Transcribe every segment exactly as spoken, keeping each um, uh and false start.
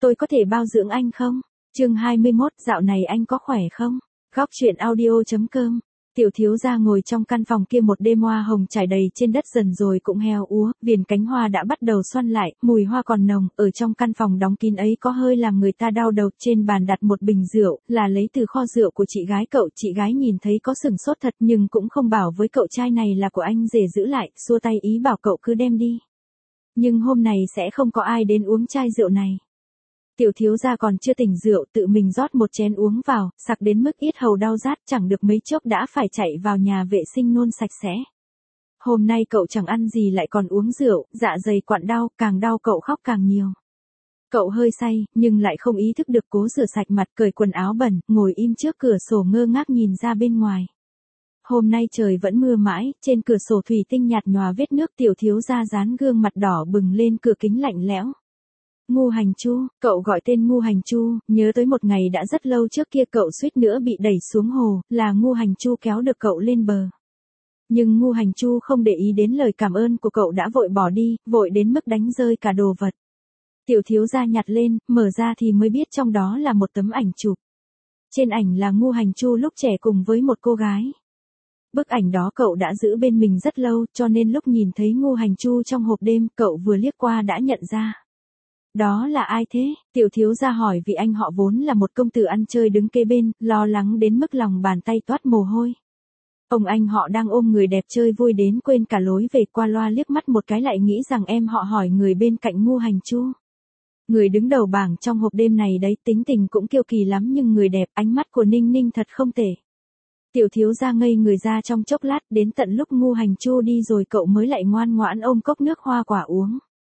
tôi có thể bao dưỡng anh không? Chương hai mươi mốt, dạo này anh có khỏe không? Góc truyện audio chấm com. Tiểu thiếu gia ngồi trong căn phòng kia một đêm hoa hồng trải đầy trên đất dần rồi cũng heo úa, viền cánh hoa đã bắt đầu xoăn lại, mùi hoa còn nồng, ở trong căn phòng đóng kín ấy có hơi làm người ta đau đầu. Trên bàn đặt một bình rượu, là lấy từ kho rượu của chị gái cậu. Chị gái nhìn thấy có sửng sốt thật nhưng cũng không bảo với cậu chai này là của anh rể giữ lại, xua tay ý bảo cậu cứ đem đi. Nhưng hôm này sẽ không có ai đến uống chai rượu này. Tiểu thiếu gia còn chưa tỉnh rượu, tự mình rót một chén uống vào, sặc đến mức yết hầu đau rát, chẳng được mấy chốc đã phải chạy vào nhà vệ sinh nôn sạch sẽ. Hôm nay cậu chẳng ăn gì lại còn uống rượu, dạ dày quặn đau, càng đau cậu khóc càng nhiều. Cậu hơi say, nhưng lại không ý thức được cố rửa sạch mặt, cởi quần áo bẩn, ngồi im trước cửa sổ ngơ ngác nhìn ra bên ngoài. Hôm nay trời vẫn mưa mãi, trên cửa sổ thủy tinh nhạt nhòa vết nước. Tiểu thiếu gia dán gương mặt đỏ bừng lên cửa kính lạnh lẽo. Ngu Hành Chu, cậu gọi tên Ngu Hành Chu, nhớ tới một ngày đã rất lâu trước kia cậu suýt nữa bị đẩy xuống hồ, là Ngu Hành Chu kéo được cậu lên bờ. Nhưng Ngu Hành Chu không để ý đến lời cảm ơn của cậu đã vội bỏ đi, vội đến mức đánh rơi cả đồ vật. Tiểu thiếu gia nhặt lên, mở ra thì mới biết trong đó là một tấm ảnh chụp. Trên ảnh là Ngu Hành Chu lúc trẻ cùng với một cô gái. Bức ảnh đó cậu đã giữ bên mình rất lâu, cho nên lúc nhìn thấy Ngu Hành Chu trong hộp đêm, cậu vừa liếc qua đã nhận ra. Đó là ai thế? Tiểu thiếu gia hỏi vì anh họ vốn là một công tử ăn chơi đứng kế bên, lo lắng đến mức lòng bàn tay toát mồ hôi. Ông anh họ đang ôm người đẹp chơi vui đến quên cả lối về, qua loa liếc mắt một cái lại nghĩ rằng em họ hỏi người bên cạnh Ngu Hành Chu. Người đứng đầu bảng trong hộp đêm này đấy, tính tình cũng kiêu kỳ lắm nhưng người đẹp, ánh mắt của Ninh Ninh thật không tệ. Tiểu thiếu gia ngây người ra trong chốc lát, đến tận lúc Ngu Hành Chu đi rồi cậu mới lại ngoan ngoãn ôm cốc nước hoa quả uống.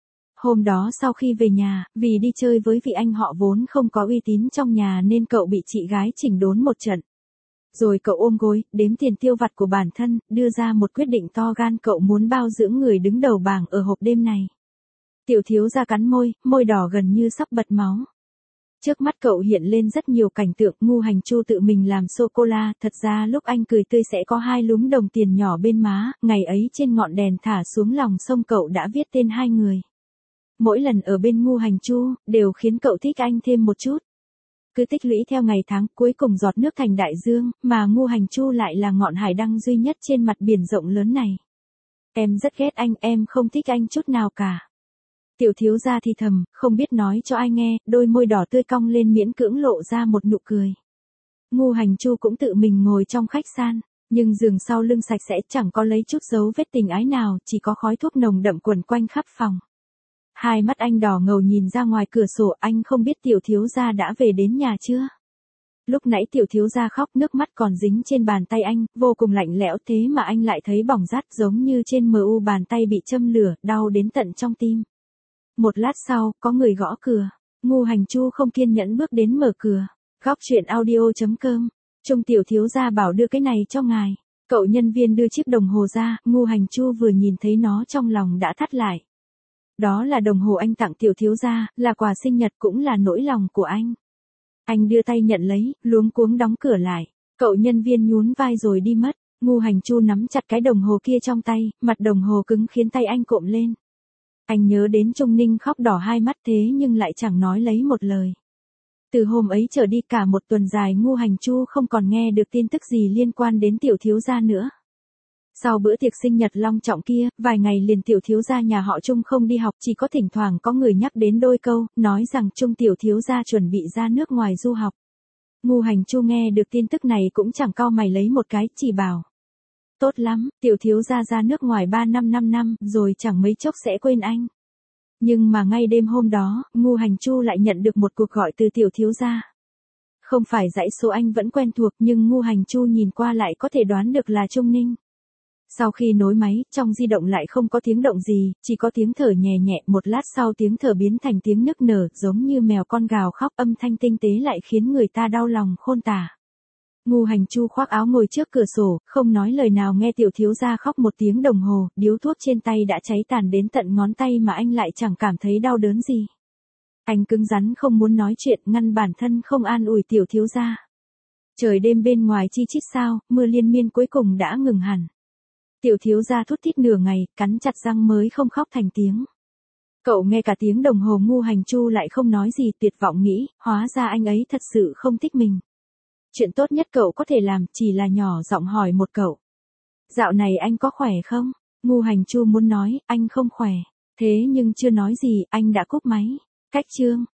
Hôm đó sau khi về nhà, vì đi chơi với vị anh họ vốn không có uy tín trong nhà nên cậu bị chị gái chỉnh đốn một trận. Rồi cậu ôm gối, đếm tiền tiêu vặt của bản thân, đưa ra một quyết định to gan, cậu muốn bao dưỡng người đứng đầu bảng ở hộp đêm này. Tiểu thiếu gia cắn môi, môi đỏ gần như sắp bật máu. Trước mắt cậu hiện lên rất nhiều cảnh tượng. Ngu Hành Chu tự mình làm sô-cô-la, thật ra lúc anh cười tươi sẽ có hai lúm đồng tiền nhỏ bên má, ngày ấy trên ngọn đèn thả xuống lòng sông cậu đã viết tên hai người. Mỗi lần ở bên Ngu Hành Chu, đều khiến cậu thích anh thêm một chút. Cứ tích lũy theo ngày tháng, cuối cùng giọt nước thành đại dương, mà Ngu Hành Chu lại là ngọn hải đăng duy nhất trên mặt biển rộng lớn này. Em rất ghét anh, em không thích anh chút nào cả. Tiểu thiếu gia thì thầm, không biết nói cho ai nghe, đôi môi đỏ tươi cong lên miễn cưỡng lộ ra một nụ cười. Ngu Hành Chu cũng tự mình ngồi trong khách sạn, nhưng giường sau lưng sạch sẽ, chẳng có lấy chút dấu vết tình ái nào, chỉ có khói thuốc nồng đậm quẩn quanh khắp phòng. Hai mắt anh đỏ ngầu nhìn ra ngoài cửa sổ, anh không biết tiểu thiếu gia đã về đến nhà chưa? Lúc nãy tiểu thiếu gia khóc, nước mắt còn dính trên bàn tay anh, vô cùng lạnh lẽo, thế mà anh lại thấy bỏng rát giống như trên mờ u bàn tay bị châm lửa, đau đến tận trong tim. Một lát sau, có người gõ cửa. Ngu Hành Chu không kiên nhẫn bước đến mở cửa. Góc truyện audio chấm com. Trung tiểu thiếu gia bảo đưa cái này cho ngài. Cậu nhân viên đưa chiếc đồng hồ ra, Ngu Hành Chu vừa nhìn thấy nó trong lòng đã thắt lại. Đó là đồng hồ anh tặng tiểu thiếu gia, là quà sinh nhật cũng là nỗi lòng của anh. Anh đưa tay nhận lấy, luống cuống đóng cửa lại. Cậu nhân viên nhún vai rồi đi mất. Ngu Hành Chu nắm chặt cái đồng hồ kia trong tay, mặt đồng hồ cứng khiến tay anh cộm lên. Anh nhớ đến Trung Ninh khóc đỏ hai mắt thế nhưng lại chẳng nói lấy một lời. Từ hôm ấy trở đi cả một tuần dài Ngu Hành Chu không còn nghe được tin tức gì liên quan đến tiểu thiếu gia nữa. Sau bữa tiệc sinh nhật long trọng kia, vài ngày liền tiểu thiếu gia nhà họ Trung không đi học, chỉ có thỉnh thoảng có người nhắc đến đôi câu, nói rằng Trung tiểu thiếu gia chuẩn bị ra nước ngoài du học. Ngu Hành Chu nghe được tin tức này cũng chẳng cau mày lấy một cái, chỉ bảo. Tốt lắm, tiểu thiếu gia ra nước ngoài ba năm năm năm, rồi chẳng mấy chốc sẽ quên anh. Nhưng mà ngay đêm hôm đó, Ngu Hành Chu lại nhận được một cuộc gọi từ tiểu thiếu gia. Không phải dãy số anh vẫn quen thuộc nhưng Ngu Hành Chu nhìn qua lại có thể đoán được là Trung Ninh. Sau khi nối máy, trong di động lại không có tiếng động gì, chỉ có tiếng thở nhẹ nhẹ, một lát sau tiếng thở biến thành tiếng nức nở, giống như mèo con gào khóc, âm thanh tinh tế lại khiến người ta đau lòng khôn tả. Ngu Hành Chu khoác áo ngồi trước cửa sổ, không nói lời nào nghe tiểu thiếu gia khóc một tiếng đồng hồ, điếu thuốc trên tay đã cháy tàn đến tận ngón tay mà anh lại chẳng cảm thấy đau đớn gì. Anh cứng rắn không muốn nói chuyện, ngăn bản thân không an ủi tiểu thiếu gia. Trời đêm bên ngoài chi chít sao, mưa liên miên cuối cùng đã ngừng hẳn. Tiểu thiếu gia thút thít nửa ngày, cắn chặt răng mới không khóc thành tiếng. Cậu nghe cả tiếng đồng hồ Ngu Hành Chu lại không nói gì, tuyệt vọng nghĩ, hóa ra anh ấy thật sự không thích mình. Chuyện tốt nhất cậu có thể làm chỉ là nhỏ giọng hỏi một cậu. Dạo này anh có khỏe không? Ngu Hành Chu muốn nói, anh không khỏe. Thế nhưng chưa nói gì, anh đã cúp máy. Cách chương.